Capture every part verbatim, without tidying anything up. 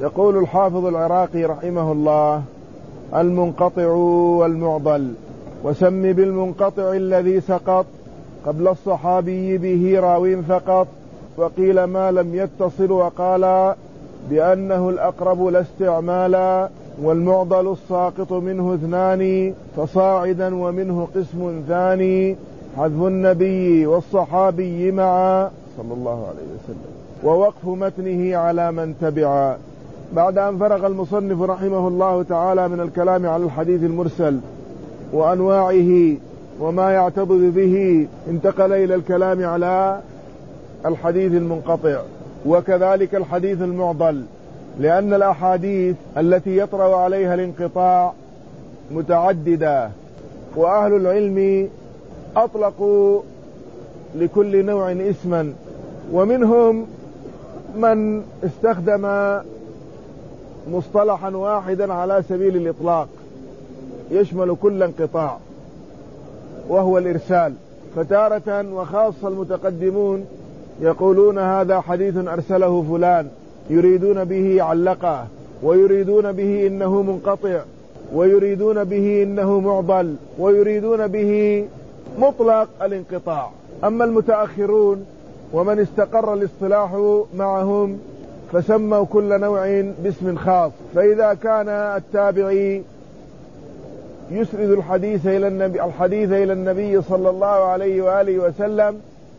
يقول الحافظ العراقي رحمه الله: المنقطع والمعضل. وسم بالمنقطع الذي سقط قبل الصحابي به راو فقط، وقيل ما لم يتصل، وقال بأنه الأقرب لا استعمالا. والمعضل الساقط منه اثنان فصاعدا، ومنه قسم ثاني حذف النبي والصحابي معا صلى الله عليه وسلم، ووقف متنه على من تبعا. بعد أن فرغ المصنف رحمه الله تعالى من الكلام على الحديث المرسل وأنواعه وما يعتضد به، انتقل إلى الكلام على الحديث المنقطع وكذلك الحديث المعضل، لأن الأحاديث التي يطرأ عليها الانقطاع متعددة، وأهل العلم أطلقوا لكل نوع اسما، ومنهم من استخدم مصطلحا واحدا على سبيل الإطلاق يشمل كل انقطاع، وهو الإرسال. فتارة وخاصة المتقدمون يقولون هذا حديث أرسله فلان، يريدون به علقه، ويريدون به إنه منقطع، ويريدون به إنه معضل، ويريدون به مطلق الانقطاع. أما المتأخرون ومن استقر الاصطلاح معهم فسموا كل نوع باسم خاص. فإذا كان التابعي يسرد الحديث إلى النبي, الحديث إلى النبي صلى الله عليه وآله وسلم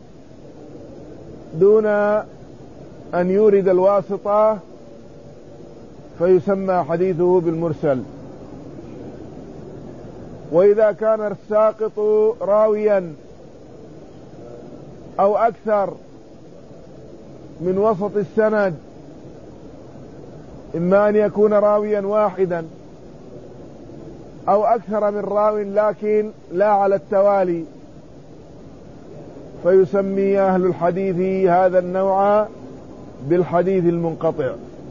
دون أن يورد الواسطة فيسمى حديثه بالمرسل. وإذا كان الساقط راويا أو أكثر من وسط السند، إما أن يكون راويا واحدا أو أكثر من راو لكن لا على التوالي، فيسمي أهل الحديث هذا النوع بالحديث المنقطع.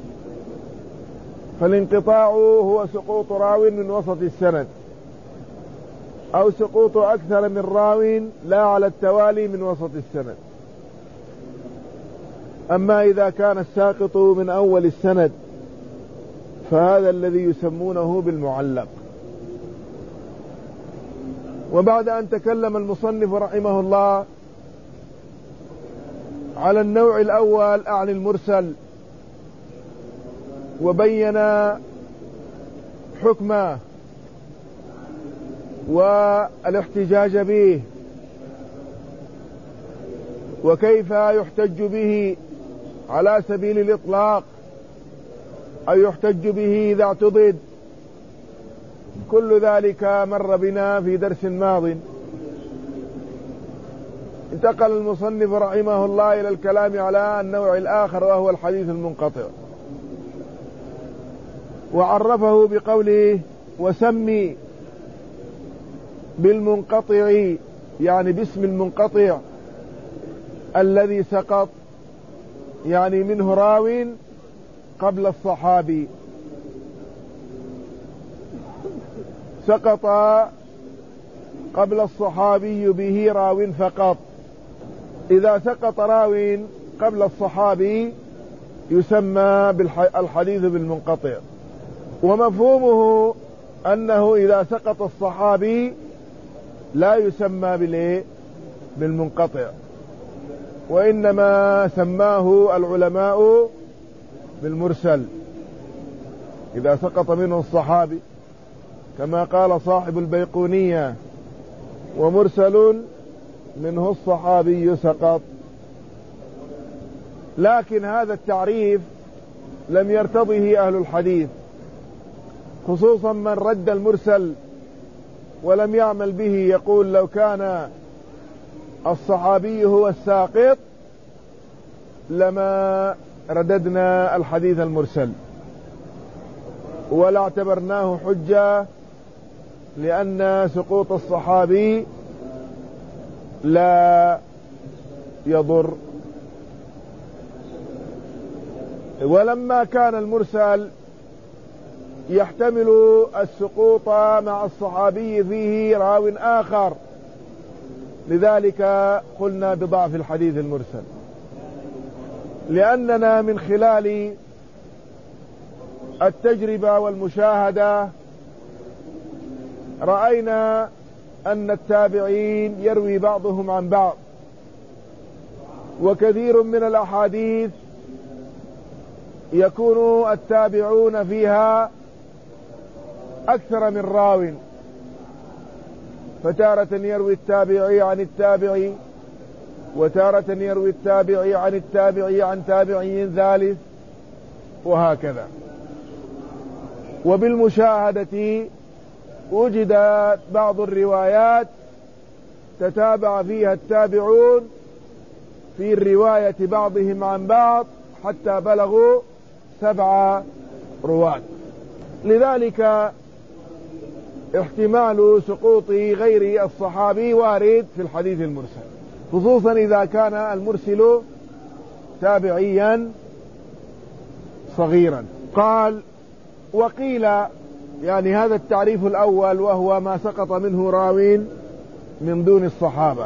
فالانقطاع هو سقوط راو من وسط السند، أو سقوط أكثر من راو لا على التوالي من وسط السند. أما إذا كان الساقط من أول السند فهذا الذي يسمونه بالمعلق. وبعد أن تكلم المصنف رحمه الله على النوع الأول أعني المرسل، وبين حكمه والاحتجاج به وكيف يحتج به على سبيل الإطلاق أو يحتج به إذا اعتضد، كل ذلك مر بنا في درس ماض. انتقل المصنف رحمه الله إلى الكلام على النوع الآخر وهو الحديث المنقطع، وعرفه بقوله: وسمي بالمنقطع، يعني باسم المنقطع الذي سقط، يعني منه راو قبل الصحابي. سقط قبل الصحابي به راو فقط. إذا سقط راو قبل الصحابي يسمى بالحديث بالمنقطع. ومفهومه أنه إذا سقط الصحابي لا يسمى بالإيه؟ بالمنقطع، وإنما سماه العلماء بالمرسل إذا سقط منه الصحابي، كما قال صاحب البيقونية: ومرسل منه الصحابي سقط. لكن هذا التعريف لم يرتضه أهل الحديث، خصوصا من رد المرسل ولم يعمل به، يقول لو كان الصحابي هو الساقط لما رددنا الحديث المرسل ولا اعتبرناه حجة، لأن سقوط الصحابي لا يضر. ولما كان المرسل يحتمل السقوط مع الصحابي فيه راو آخر، لذلك قلنا بضعف الحديث المرسل، لأننا من خلال التجربة والمشاهدة رأينا أن التابعين يروي بعضهم عن بعض، وكثير من الأحاديث يكون التابعون فيها أكثر من راو، فتارة يروي التابعي عن التابعي، وتارة يروي التابعي عن التابعي عن تابعي ثالث، وهكذا. وبالمشاهدة وجدت بعض الروايات تتابع فيها التابعون في الرواية بعضهم عن بعض حتى بلغوا سبع رواة. لذلك احتمال سقوط غير الصحابي وارد في الحديث المرسل، خصوصا إذا كان المرسل تابعيا صغيرا. قال وقيل، يعني هذا التعريف الأول وهو ما سقط منه راوين من دون الصحابة.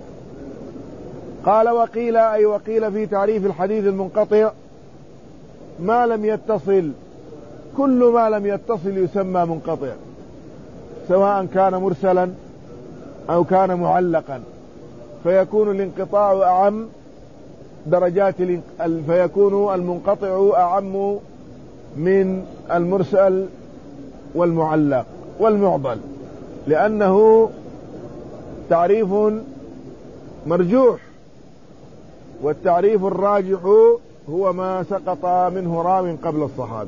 قال وقيل، أي وقيل في تعريف الحديث المنقطع ما لم يتصل، كل ما لم يتصل يسمى منقطع، سواء كان مرسلا أو كان معلقا، فيكون الانقطاع أعم درجات، فيكون المنقطع أعم من المرسل والمعلق والمعضل، لأنه تعريف مرجوح، والتعريف الراجح هو ما سقط منه راو قبل الصحابي.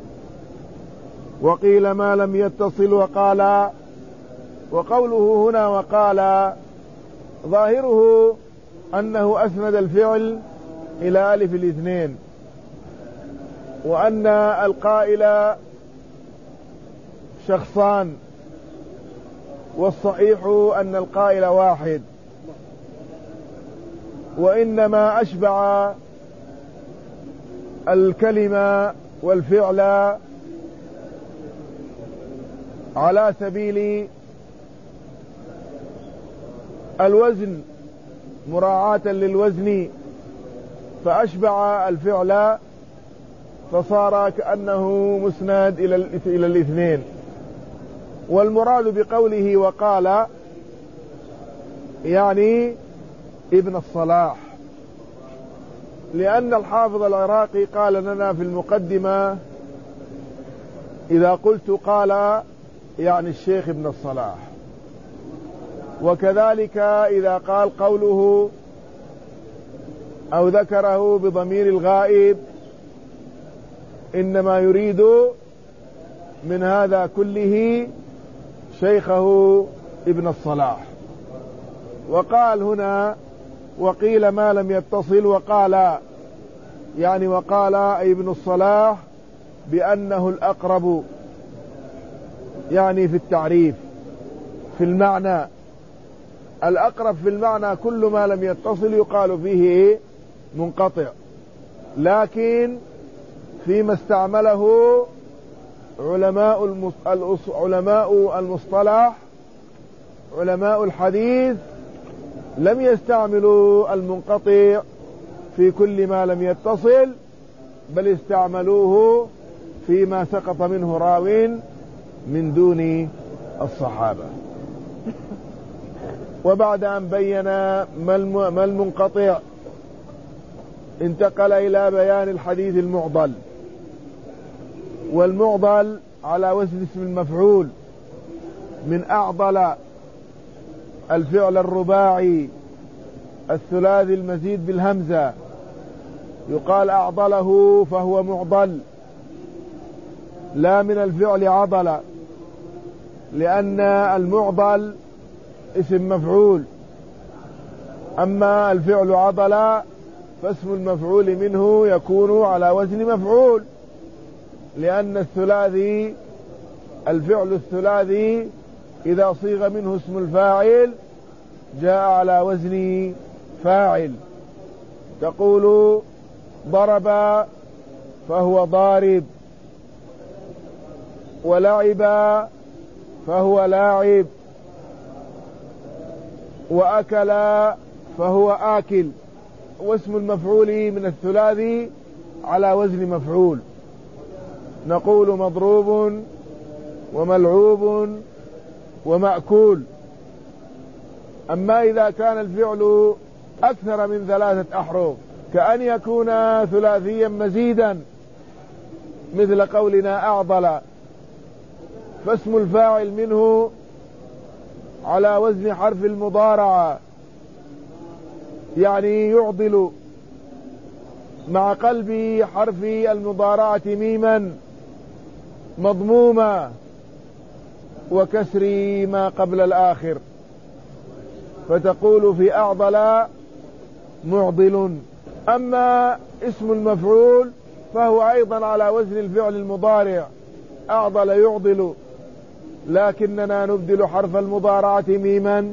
وقيل ما لم يتصل. وقال، وقوله هنا وقال ظاهره أنه أسند الفعل إلى ألف الاثنين، وأن القائل شخصان، والصحيح أن القائل واحد، وإنما أشبع الكلمة والفعل على سبيل الوزن مراعاة للوزن، فأشبع الفعل فصار كأنه مسند إلى الاثنين. والمراد بقوله وقال يعني ابن الصلاح، لأن الحافظ العراقي قال لنا في المقدمة إذا قلت قال يعني الشيخ ابن الصلاح، وكذلك إذا قال قوله أو ذكره بضمير الغائب إنما يريد من هذا كله شيخه ابن الصلاح. وقال هنا وقيل ما لم يتصل، وقال يعني وقال أي ابن الصلاح بأنه الأقرب، يعني في التعريف في المعنى الأقرب في المعنى كل ما لم يتصل يقال فيه منقطع، لكن فيما استعمله علماء علماء المصطلح علماء الحديث لم يستعملوا المنقطع في كل ما لم يتصل، بل استعملوه فيما سقط منه راو من دون الصحابة. وبعد أن بين ما المنقطع انتقل إلى بيان الحديث المعضل. والمعضل على وزن اسم المفعول من أعضل الفعل الرباعي الثلاثي المزيد بالهمزة، يقال أعضله فهو معضل، لا من الفعل عضل، لأن المعضل اسم مفعول، أما الفعل عضل فاسم المفعول منه يكون على وزن مفعول، لأن الثلاثي الفعل الثلاثي إذا صيغ منه اسم الفاعل جاء على وزن فاعل. تقول ضرب فهو ضارب، ولعب فهو لاعب، وأكل فهو آكل، واسم المفعول من الثلاثي على وزن مفعول. نقول مضروب وملعوب ومأكول. أما إذا كان الفعل أكثر من ثلاثة أحرف كأن يكون ثلاثيا مزيدا مثل قولنا أعضل، فاسم الفاعل منه على وزن حرف المضارعة، يعني يعضل، مع قلب حرف المضارعة ميما مضمومة وكسر ما قبل الآخر، فتقول في أعضل معضل. أما اسم المفعول فهو أيضا على وزن الفعل المضارع، أعضل يعضل، لكننا نبدل حرف المضارعة ميما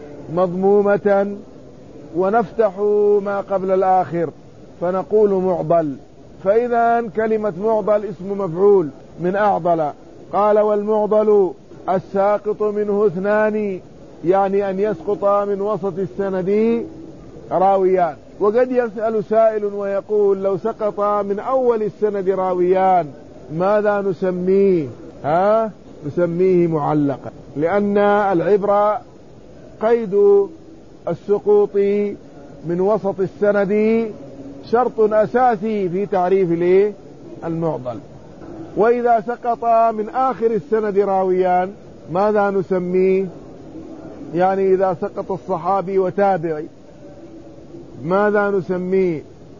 مضمومة ونفتح ما قبل الآخر فنقول معضل. فإذا كلمة معضل اسم مفعول من أعضل. قال والمعضل الساقط منه اثنان، يعني أن يسقط من وسط السند راويان. وقد يسأل سائل ويقول لو سقط من أول السند راويان ماذا نسميه؟ ها نسميه معلقا، لأن العبرة قيد السقوط من وسط السند شرط أساسي في تعريف المعضل. وإذا سقط من آخر السند راويان ماذا نسميه؟ يعني إذا سقط الصحابي وتابعي ماذا نسميه؟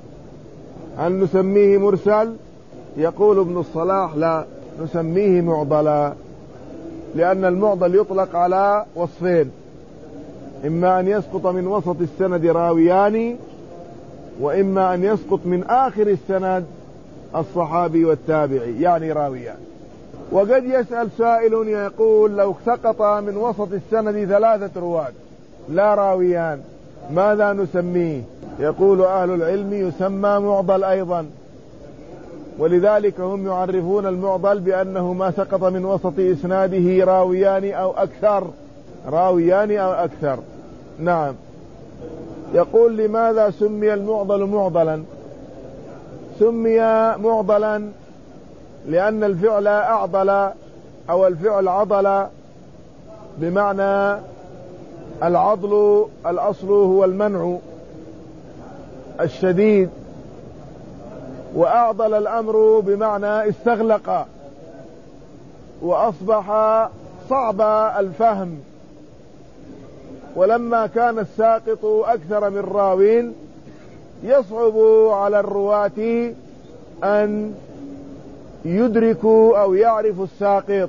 هل نسميه مرسل؟ يقول ابن الصلاح لا، نسميه معضلا، لأن المعضل يطلق على وصفين: إما أن يسقط من وسط السند راويان، وإما أن يسقط من آخر السند الصحابي والتابعي يعني راويان. وقد يسأل سائل يقول لو سقط من وسط السند ثلاثة رواة لا راويان ماذا نسميه؟ يقول أهل العلم يسمى معضل أيضا، ولذلك هم يعرفون المعضل بأنه ما سقط من وسط إسناده راويان أو أكثر، راويان أو أكثر. نعم. يقول لماذا سمي المعضل معضلا؟ سمي معضلا لأن الفعل أعضل أو الفعل عضل، بمعنى العضل الأصل هو المنع الشديد، وأعضل الأمر بمعنى استغلق وأصبح صعب الفهم. ولما كان الساقط أكثر من راوين يصعب على الرواة أن يدركوا أو يعرفوا الساقط،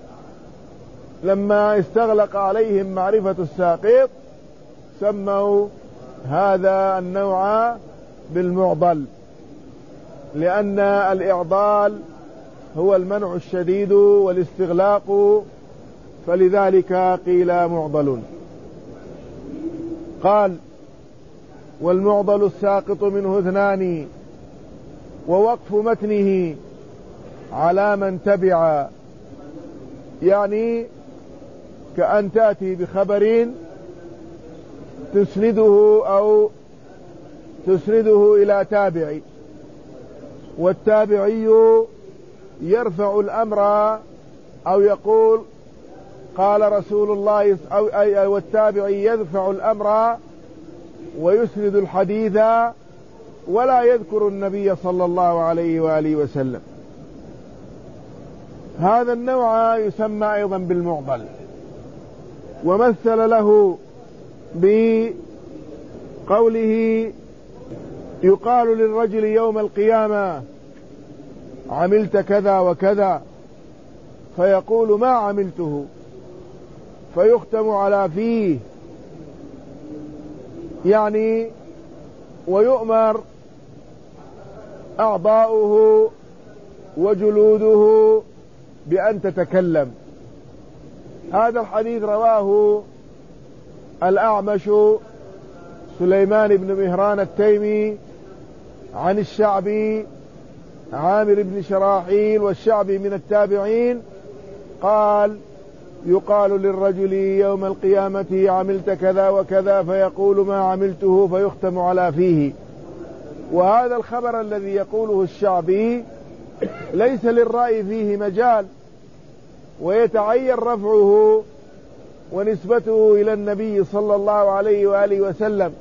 لما استغلق عليهم معرفة الساقط سموا هذا النوع بالمعضل، لأن الإعضال هو المنع الشديد والاستغلاق، فلذلك قيل معضل. قال والمعضل الساقط منه اثنان، ووقف متنه على من تبع، يعني كأن تأتي بخبر تسنده أو تسنده إلى تابعي، والتابعي يرفع الأمر أو يقول قال رسول الله، أو أي والتابعي يرفع الأمر ويسند الحديث ولا يذكر النبي صلى الله عليه وآله وسلم. هذا النوع يسمى أيضا بالمعضل. ومثل له بقوله يقال للرجل يوم القيامة عملت كذا وكذا، فيقول ما عملته، فيختم على فيه، يعني ويؤمر أعضاؤه وجلوده بأن تتكلم. هذا الحديث رواه الأعمش سليمان بن مهران التيمي عن الشعبي عامر بن شراحيل، والشعبي من التابعين، قال يقال للرجل يوم القيامة عملت كذا وكذا، فيقول ما عملته، فيختم على فيه. وهذا الخبر الذي يقوله الشعبي ليس للرأي فيه مجال، ويتعين رفعه ونسبته إلى النبي صلى الله عليه وآله وسلم،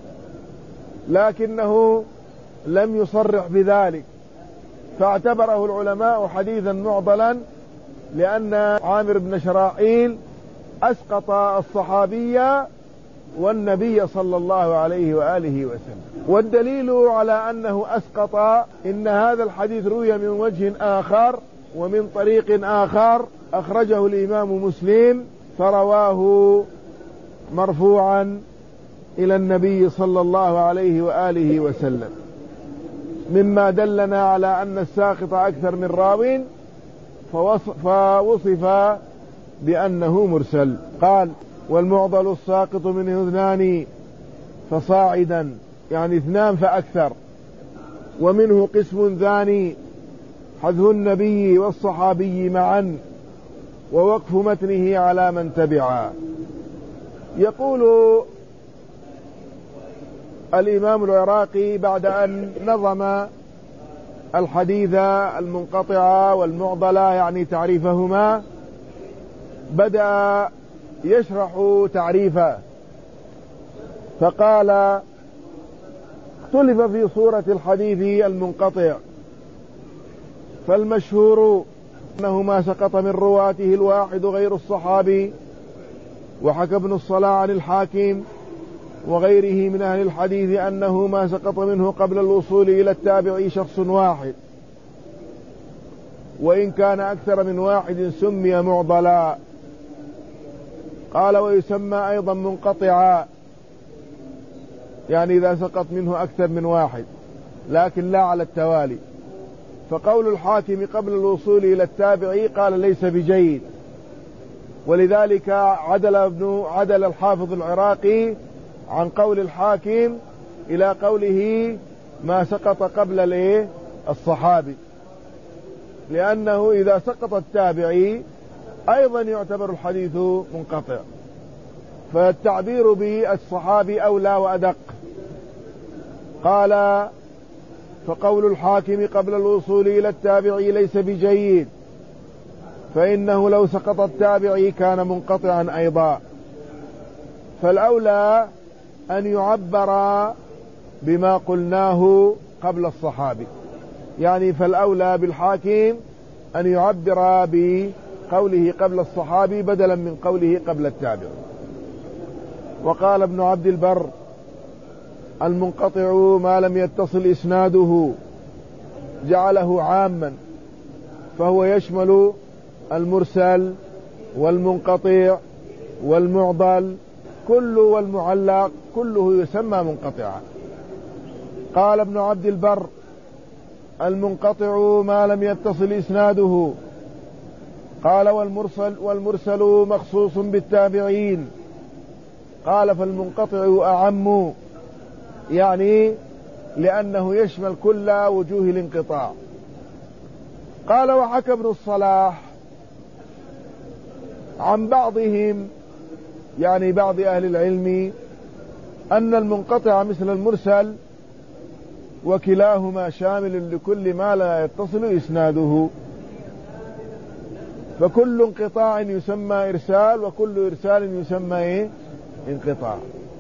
لكنه لم يصرح بذلك، فاعتبره العلماء حديثا معضلا، لأن عامر بن شراحيل أسقط الصحابي والنبي صلى الله عليه وآله وسلم. والدليل على أنه أسقط إن هذا الحديث روي من وجه آخر ومن طريق آخر، أخرجه الإمام مسلم فرواه مرفوعا إلى النبي صلى الله عليه وآله وسلم، مما دلنا على أن الساقط أكثر من راو، فوصف بأنه مرسل. قال: والمعضل الساقط منه اثنان فصاعدا، يعني اثنان فأكثر، ومنه قسم ثاني حذف النبي والصحابي معا ووقف متنه على من تبعا. يقول الإمام العراقي بعد أن نظم الحديث المنقطع والمعضلة، يعني تعريفهما، بدأ يشرح تعريفه، فقال: اختلف في صورة الحديث المنقطع، فالمشهور أنه ما سقط من رواته الواحد غير الصحابي، وحكى ابن الصلاح عن الحاكم وغيره من أهل الحديث أنه ما سقط منه قبل الوصول إلى التابعي شخص واحد، وإن كان أكثر من واحد سمي معضلا. قال: ويسمى أيضا منقطعا، يعني إذا سقط منه أكثر من واحد لكن لا على التوالي. فقول الحاكم قبل الوصول إلى التابعي قال ليس بجيد، ولذلك عدل ابن عدل الحافظ العراقي عن قول الحاكم إلى قوله ما سقط قبل الايه الصحابي، لأنه إذا سقط التابعي أيضا يعتبر الحديث منقطع، فالتعبير بالصحابي أولى وأدق. قال: فقول الحاكم قبل الوصول إلى التابعي ليس بجيد، فإنه لو سقط التابعي كان منقطعا أيضا، فالأولى أن يعبر بما قلناه قبل الصحابي، يعني فالأولى بالحاكم أن يعبر بقوله قبل الصحابي بدلا من قوله قبل التابعي. وقال ابن عبد البر: المنقطع ما لم يتصل إسناده، جعله عاما، فهو يشمل المرسل والمنقطع والمعضل كله والمعلق كله يسمى منقطعا. قال ابن عبد البر: المنقطع ما لم يتصل إسناده. قال: والمرسل والمرسل مخصوص بالتابعين. قال: فالمنقطع أعم، يعني لأنه يشمل كل وجوه الانقطاع. قال: وحكى ابن الصلاح عن بعضهم، يعني بعض أهل العلم، أن المنقطع مثل المرسل، وكلاهما شامل لكل ما لا يتصل إسناده، فكل انقطاع يسمى إرسال، وكل إرسال يسمى إيه؟ انقطاع.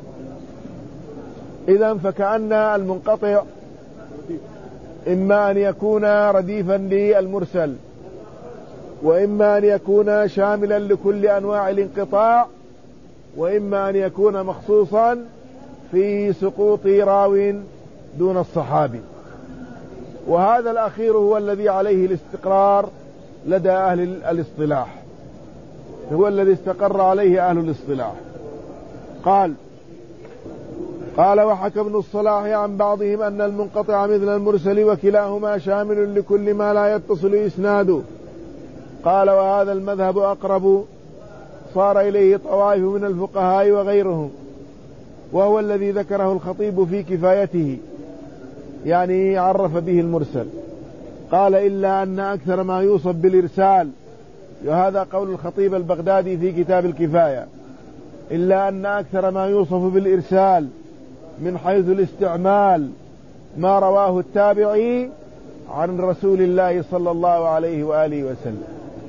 إذن فكأن المنقطع إما أن يكون رديفا للمرسل، وإما أن يكون شاملا لكل أنواع الانقطاع، وإما أن يكون مخصوصا في سقوط راو دون الصحابي. وهذا الأخير هو الذي عليه الاستقرار لدى أهل الاصطلاح، هو الذي استقر عليه أهل الاصطلاح. قال قال وحكى ابن الصلاح عن بعضهم أن المنقطع مثل المرسل، وكلاهما شامل لكل ما لا يتصل إسناده. قال: وهذا المذهب أقرب صار إليه طوائف من الفقهاء وغيرهم، وهو الذي ذكره الخطيب في كفايته، يعني عرف به المرسل. قال: إلا أن أكثر ما يوصف بالإرسال، وهذا قول الخطيب البغدادي في كتاب الكفاية، إلا أن أكثر ما يوصف بالإرسال من حيث الاستعمال ما رواه التابعي عن رسول الله صلى الله عليه وآله وسلم.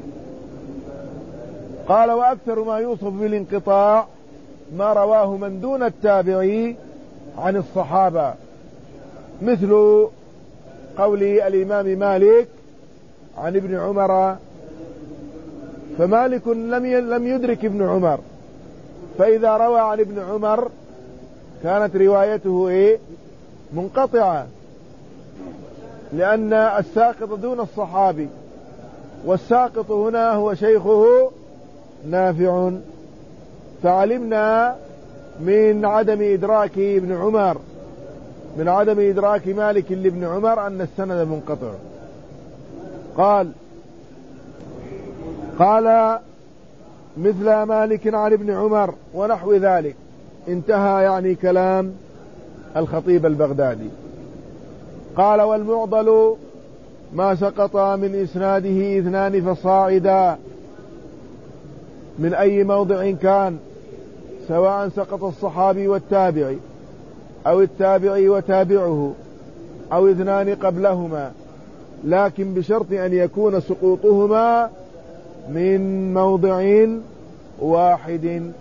قال وأكثر ما يوصف بالانقطاع ما رواه من دون التابعي عن الصحابة، مثل قول الإمام مالك عن ابن عمر، فمالك لم يدرك ابن عمر، فإذا روى عن ابن عمر كانت روايته إيه؟ منقطعة، لأن الساقط دون الصحابي، والساقط هنا هو شيخه نافع. فعلمنا من عدم إدراك ابن عمر من عدم إدراك مالك لابن عمر أن السند منقطع. قال قال مثل مالك عن ابن عمر ونحو ذلك. انتهى يعني كلام الخطيب البغدادي. قال والمعضل ما سقط من إسناده اثنان فصاعدا من أي موضع كان، سواء سقط الصحابي والتابعي أو التابعي وتابعه أو اثنان قبلهما، لكن بشرط أن يكون سقوطهما من موضع واحد.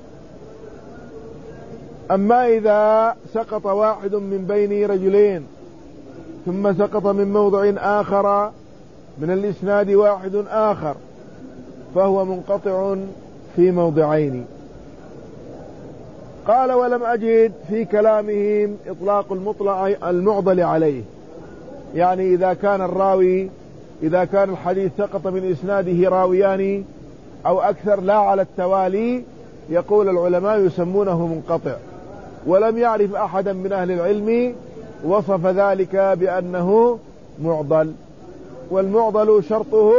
أما إذا سقط واحد من بين رجلين ثم سقط من موضع آخر من الإسناد واحد آخر فهو منقطع في موضعين. قال ولم أجد في كلامهم إطلاق المطلع المعضل عليه، يعني إذا كان الراوي إذا كان الحديث سقط من إسناده راويان أو أكثر لا على التوالي، يقول العلماء يسمونه منقطع. ولم يعرف أحدا من أهل العلم وصف ذلك بأنه معضل، والمعضل شرطه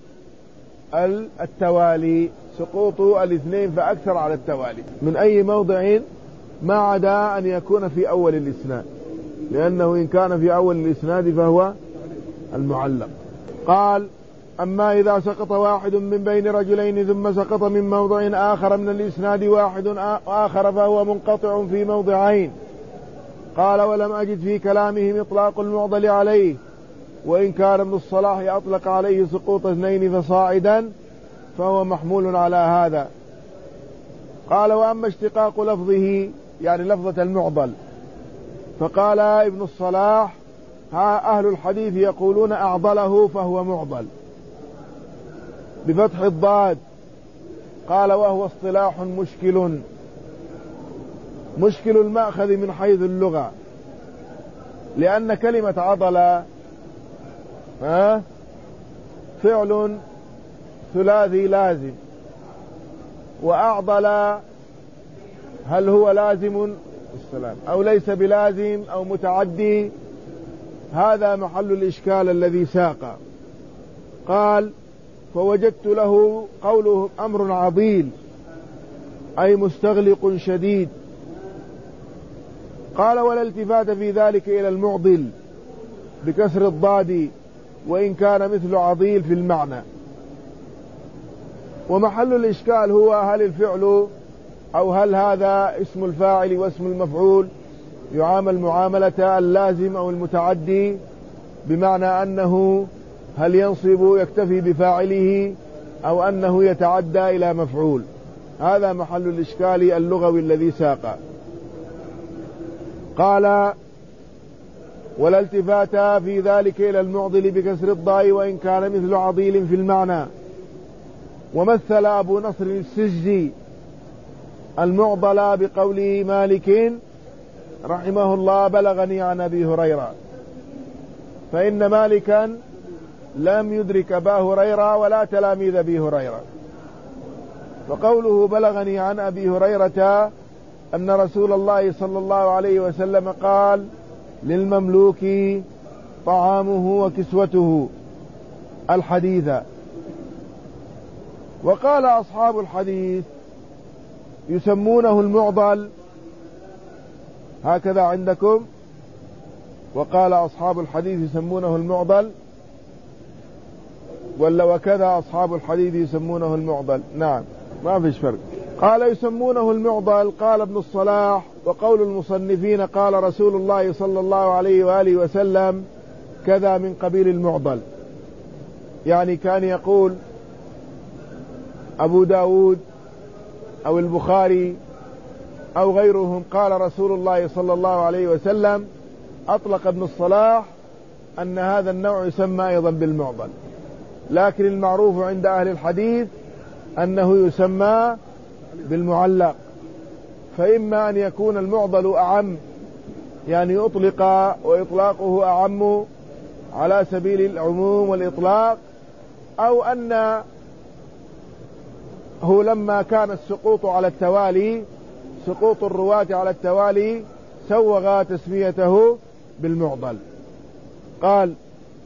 التوالي، سقوط الاثنين فأكثر على التوالي من أي موضع ما عدا أن يكون في أول الإسناد، لأنه إن كان في أول الإسناد فهو المعلق. قال أما إذا سقط واحد من بين رجلين ثم سقط من موضع آخر من الإسناد واحد آخر فهو منقطع في موضعين. قال ولم أجد في كلامهم إطلاق المعضل عليه، وإن كان ابن الصلاح أطلق عليه سقوط اثنين فصاعدا فهو محمول على هذا. قال وأما اشتقاق لفظه يعني لفظة المعضل، فقال ابن الصلاح ها أهل الحديث يقولون أعضله فهو معضل بفتح الضاد. قال وهو اصطلاح مشكل مشكل المأخذ من حيث اللغة، لأن كلمة عضل فعل ثلاثي لازم، وأعضل هل هو لازم السلام أو ليس بلازم أو متعدي، هذا محل الإشكال الذي ساق. قال فوجدت له قوله أمر عضيل أي مستغلق شديد. قال ولا التفات في ذلك إلى المعضل بكسر الضاد وإن كان مثل عضيل في المعنى. ومحل الإشكال هو هل الفعل أو هل هذا اسم الفاعل واسم المفعول يعامل معاملة اللازم أو المتعدي، بمعنى أنه هل ينصب يكتفي بفاعله أو أنه يتعدى إلى مفعول. هذا محل الإشكال اللغوي الذي ساق. قال ولا التفات في ذلك إلى المعضل بكسر الضاء وإن كان مثل عضيل في المعنى. ومثل أبو نصر السجزي المعضل بقوله مالك رحمه الله بلغني عن أبي هريرة، فإن مالكا لم يدرك أبا هريرة ولا تلاميذ أبي هريرة. فقوله بلغني عن أبي هريرة أن رسول الله صلى الله عليه وسلم قال للمملوك طعامه وكسوته الحديث. وقال أصحاب الحديث يسمونه المعضل هكذا عندكم، وقال أصحاب الحديث يسمونه المعضل، ولا وكذا أصحاب الحديث يسمونه المعضل؟ نعم ما فيش فرق. قال يسمونه المعضل. قال ابن الصلاح وقول المصنفين قال رسول الله صلى الله عليه وآله وسلم كذا من قبيل المعضل. يعني كان يقول أبو داود أو البخاري أو غيرهم قال رسول الله صلى الله عليه وسلم، أطلق ابن الصلاح أن هذا النوع يسمى أيضا بالمعضل، لكن المعروف عند أهل الحديث أنه يسمى بالمعلق. فإما أن يكون المعضل أعم، يعني أطلق وإطلاقه أعم على سبيل العموم والإطلاق، أو أن هو لما كان السقوط على التوالي، سقوط الرواة على التوالي، سوغ تسميته بالمعضل. قال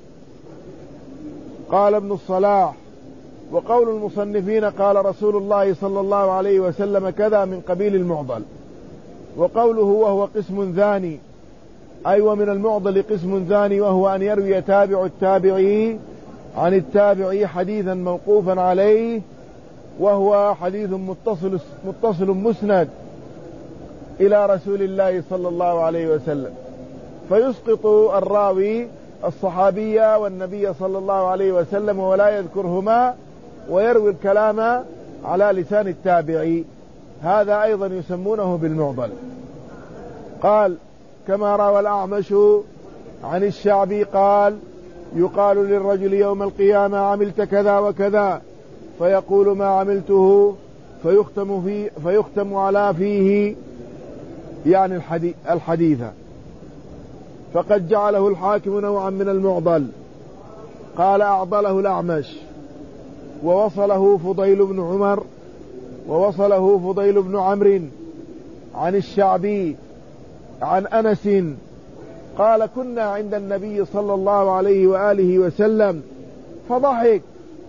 قال ابن الصلاح: وقول المصنفين قال رسول الله صلى الله عليه وسلم كذا من قبيل المعضل. وقوله وهو قسم ثاني، أي ومن المعضل قسم ثاني، وهو أن يروي تابع التابعي عن التابعي حديثا موقوفا عليه، وهو حديث متصل متصل مسند إلى رسول الله صلى الله عليه وسلم، فيسقط الراوي الصحابية والنبي صلى الله عليه وسلم ولا يذكرهما، ويروي الكلام على لسان التابعي، هذا أيضا يسمونه بالمعضل. قال: كما روى الأعمش عن الشعبي قال: يقال للرجل يوم القيامة عملت كذا وكذا، فيقول ما عملته، فيختم, في فيختم على فيه، يعني الحديث، فقد جعله الحاكم نوعا من المعضل. قال: أعضله الأعمش، ووصله فضيل بن عمر، ووصله فضيل بن عمرو عن الشعبي عن أنس قال: كنا عند النبي صلى الله عليه وآله وسلم فضحك،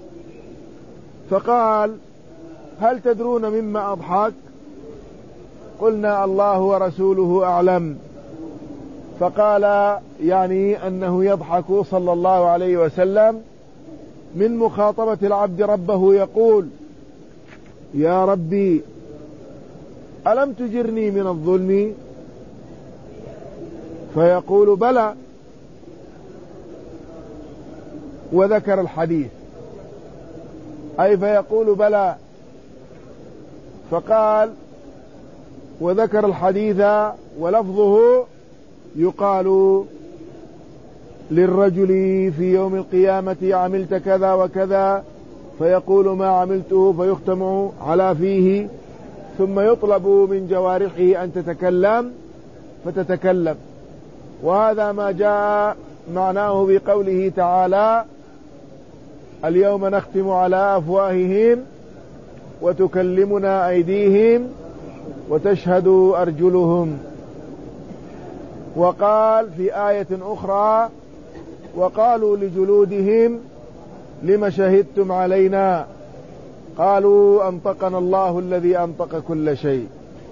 فقال: هل تدرون مما أضحك؟ قلنا: الله ورسوله أعلم. فقال يعني أنه يضحك صلى الله عليه وسلم من مخاطبة العبد ربه، يقول: يا ربي ألم تجرني من الظلم؟ فيقول: بلى، وذكر الحديث، أي فيقول بلى، فقال وذكر الحديث، ولفظه: يقال للرجل في يوم القيامة عملت كذا وكذا، فيقول ما عملته، فيختم على فيه، ثم يطلب من جوارحه أن تتكلم فتتكلم. وهذا ما جاء معناه بقوله تعالى: اليوم نختم على أفواههم وتكلمنا أيديهم وتشهد أرجلهم. وقال في آية أخرى: وقالوا لجلودهم لم شهدتم علينا؟ قالوا أنطقنا الله الذي أنطق كل شيء.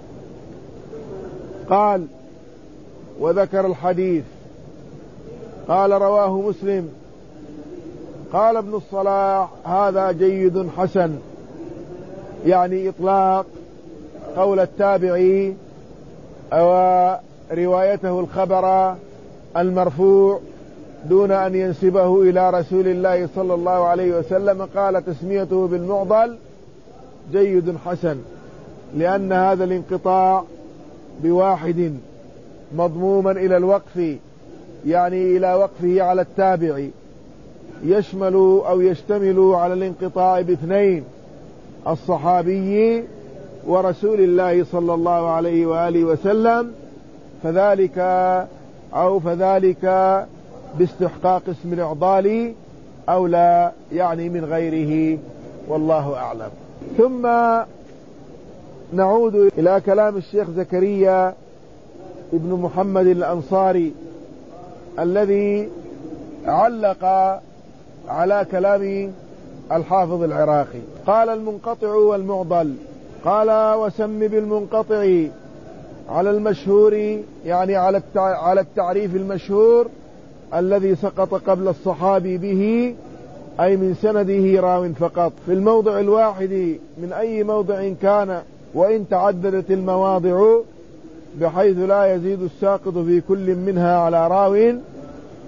قال وذكر الحديث. قال رواه مسلم. قال ابن الصلاح: هذا جيد حسن، يعني إطلاق قول التابعي أو روايته الخبر المرفوع دون أن ينسبه إلى رسول الله صلى الله عليه وسلم. قال تسميته بالمعضل جيد حسن، لأن هذا الانقطاع بواحد مضموما إلى الوقف، يعني إلى وقفه على التابع، يشمل أو يشتمل على الانقطاع باثنين: الصحابي ورسول الله صلى الله عليه وآله وسلم، فذلك أو فذلك باستحقاق اسم الإعضال أو لا، يعني من غيره، والله أعلم. ثم نعود إلى كلام الشيخ زكريا ابن محمد الأنصاري الذي علق على كلام الحافظ العراقي. قال: المنقطع والمعضل. قال: وسم بالمنقطع على المشهور، يعني على التعريف المشهور الذي سقط قبل الصحابي به، أي من سنده راو فقط، في الموضع الواحد من أي موضع كان، وإن تعددت المواضع، بحيث لا يزيد الساقط في كل منها على راو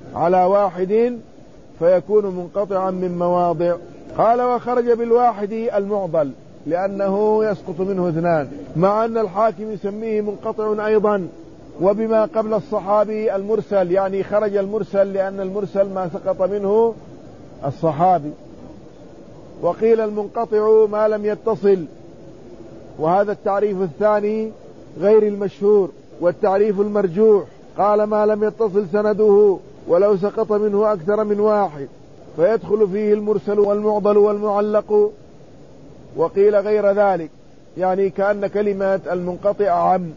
على واحد فيكون منقطعا من مواضع. قال وخرج بالواحد المعضل لأنه يسقط منه اثنان، مع أن الحاكم يسميه منقطع أيضا. وبما قبل الصحابي المرسل، يعني خرج المرسل لأن المرسل ما سقط منه الصحابي. وقيل المنقطع ما لم يتصل، وهذا التعريف الثاني غير المشهور. والتعريف المرجوح قال ما لم يتصل سنده ولو سقط منه أكثر من واحد فيدخل فيه المرسل والمعضل والمعلق. وقيل غير ذلك، يعني كأن كلمة المنقطع عم.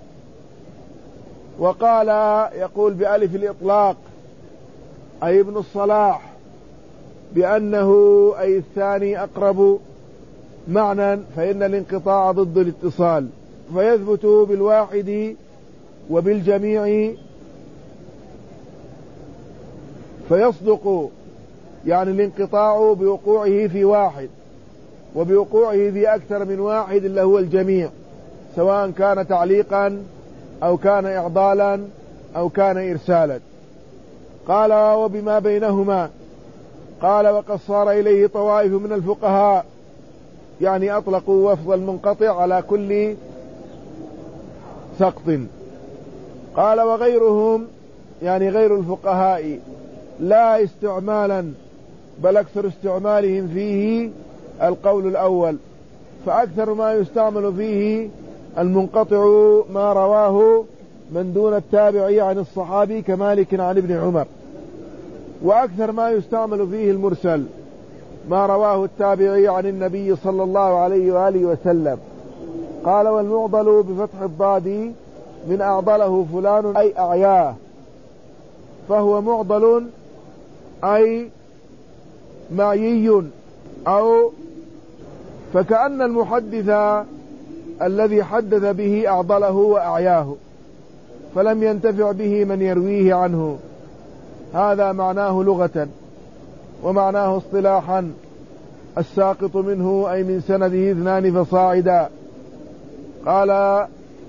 وقال يقول بألف الإطلاق أي ابن الصلاح بأنه أي الثاني أقرب معنى، فإن الانقطاع ضد الاتصال، فيثبت بالواحد وبالجميع فيصدق، يعني الانقطاع بوقوعه في واحد وبوقوعه في أكثر من واحد اللي هو الجميع، سواء كان تعليقا أو كان إعضالا أو كان إرسالا. قال وبما بينهما، قال وقد صار إليه طوائف من الفقهاء، يعني أطلقوا وفظ المنقطع على كل سقط. قال وغيرهم، يعني غير الفقهاء، لا استعمالا، بل أكثر استعمالهم فيه القول الأول، فأكثر ما يستعمل فيه المنقطع ما رواه من دون التابعي عن الصحابي كمالك عن ابن عمر، وأكثر ما يستعمل فيه المرسل ما رواه التابعي عن النبي صلى الله عليه وآله وسلم. قال والمعضل بفتح الضاد من أعضله فلان أي أعياه، فهو معضل أي معيي، أو فكأن المحدث الذي حدث به أعضله وأعياه فلم ينتفع به من يرويه عنه. هذا معناه لغة، ومعناه اصطلاحا الساقط منه أي من سنده اثنان فصاعدا. قال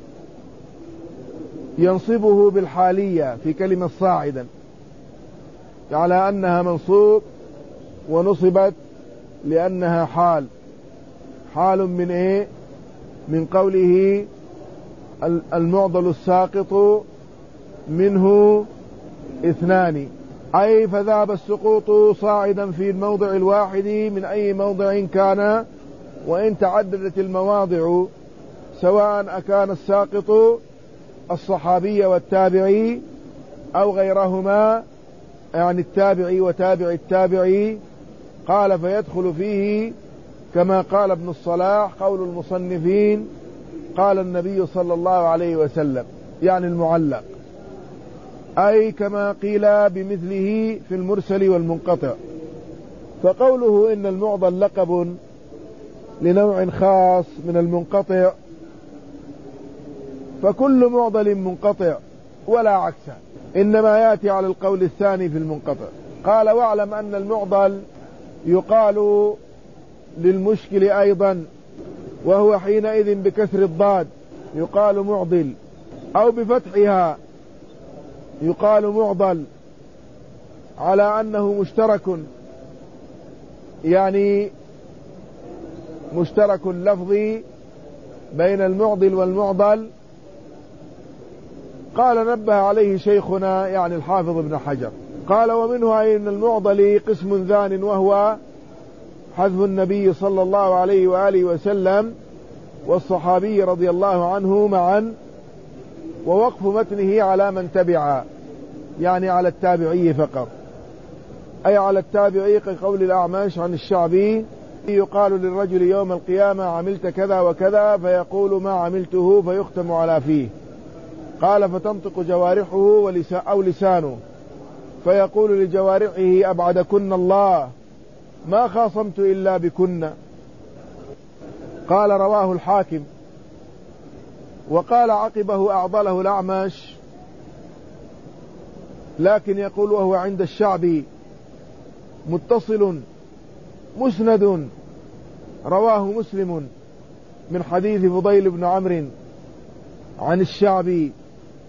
ينصبه بالحالية في كلمة صاعدا، على أنها منصوب ونصبت لأنها حال حال من إيه؟ من قوله المعضل الساقط منه اثنان، أي فذهب السقوط صاعدا في الموضع الواحد من أي موضع كان، وإن تعددت المواضع، سواء أكان الساقط الصحابي والتابعي أو غيرهما، يعني التابعي وتابع التابعي. قال فيدخل فيه كما قال ابن الصلاح قول المصنفين قال النبي صلى الله عليه وسلم، يعني المعلق، أي كما قيل بمثله في المرسل والمنقطع. فقوله إن المعضل لقب لنوع خاص من المنقطع، فكل معضل منقطع ولا عكسه، إنما يأتي على القول الثاني في المنقطع. قال واعلم أن المعضل يقال للمشكل أيضا، وهو حينئذ بكسر الضاد يقال معضل، أو بفتحها يقال معضل، على أنه مشترك، يعني مشترك لفظي بين المعضل والمعضل. قال نبه عليه شيخنا يعني الحافظ ابن حجر، قال ومنه أي أن المعضل قسم ثان، وهو حذف النبي صلى الله عليه وآله وسلم والصحابي رضي الله عنه معا، ووقف متنه على من تبع، يعني على التابعي فقط، أي على التابعي كقول الأعمش عن الشعبي يقال للرجل يوم القيامة عملت كذا وكذا، فيقول ما عملته فيختم على فيه. قال فتنطق جوارحه أو لسانه فيقول لجوارحه أبعدكن الله ما خاصمت إلا بكن. قال رواه الحاكم. وقال عقبه أعضله الأعمش، لكن يقول وهو عند الشعبي متصل مسند، رواه مسلم من حديث فضيل بن عمرو عن الشعبي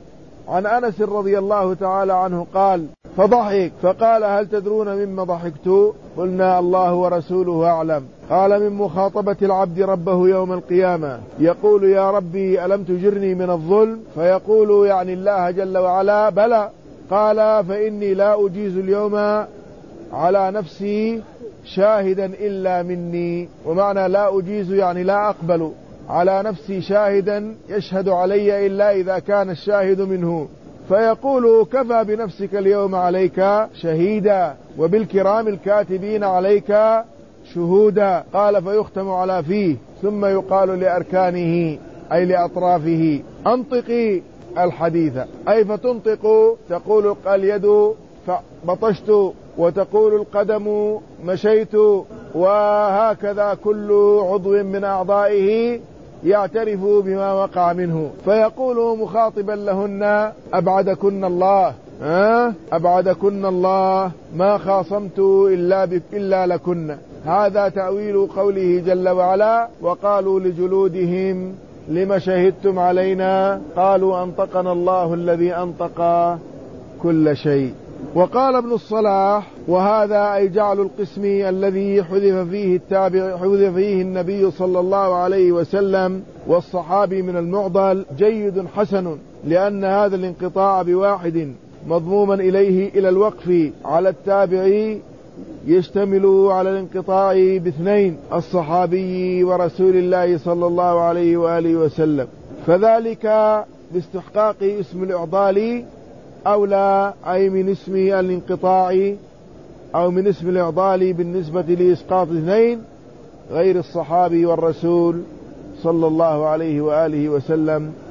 عن أنس رضي الله تعالى عنه قال فضحك فقال هل تدرون مما ضحكت؟ قلنا الله ورسوله أعلم. قال من مخاطبة العبد ربه يوم القيامة يقول يا ربي ألم تجرني من الظلم؟ فيقول يعني الله جل وعلا بلى. قال فإني لا أجيز اليوم على نفسي شاهدا إلا مني. ومعنى لا أجيز يعني لا أقبل على نفسي شاهدا يشهد علي إلا إذا كان الشاهد منه. فيقول كفى بنفسك اليوم عليك شهيدا وبالكرام الكاتبين عليك شهودا. قال فيختم على فيه ثم يقال لأركانه أي لأطرافه أنطقي الحديث، أي فتنطق. تقول اليد فبطشت، وتقول القدم مشيت، وهكذا كل عضو من أعضائه يعترف بما وقع منه. فيقول مخاطبا لهن أبعدكن الله أه؟ أبعدكن الله ما خاصمت إلا, إلا لكن. هذا تأويل قوله جل وعلا وقالوا لجلودهم لما شهدتم علينا قالوا أنطقنا الله الذي أنطق كل شيء. وقال ابن الصلاح وهذا أي جعل القسم الذي حذف فيه التابع حذف فيه النبي صلى الله عليه وسلم والصحابي من المعضل جيد حسن، لأن هذا الانقطاع بواحد مضموما إليه إلى الوقف على التابعي يشتمل على الانقطاع باثنين الصحابي ورسول الله صلى الله عليه وآله وسلم، فذلك باستحقاق اسم الإعضال أولى أي من اسم الانقطاع أو من اسم الإعضال بالنسبة لإسقاط اثنين غير الصحابي والرسول صلى الله عليه وآله وسلم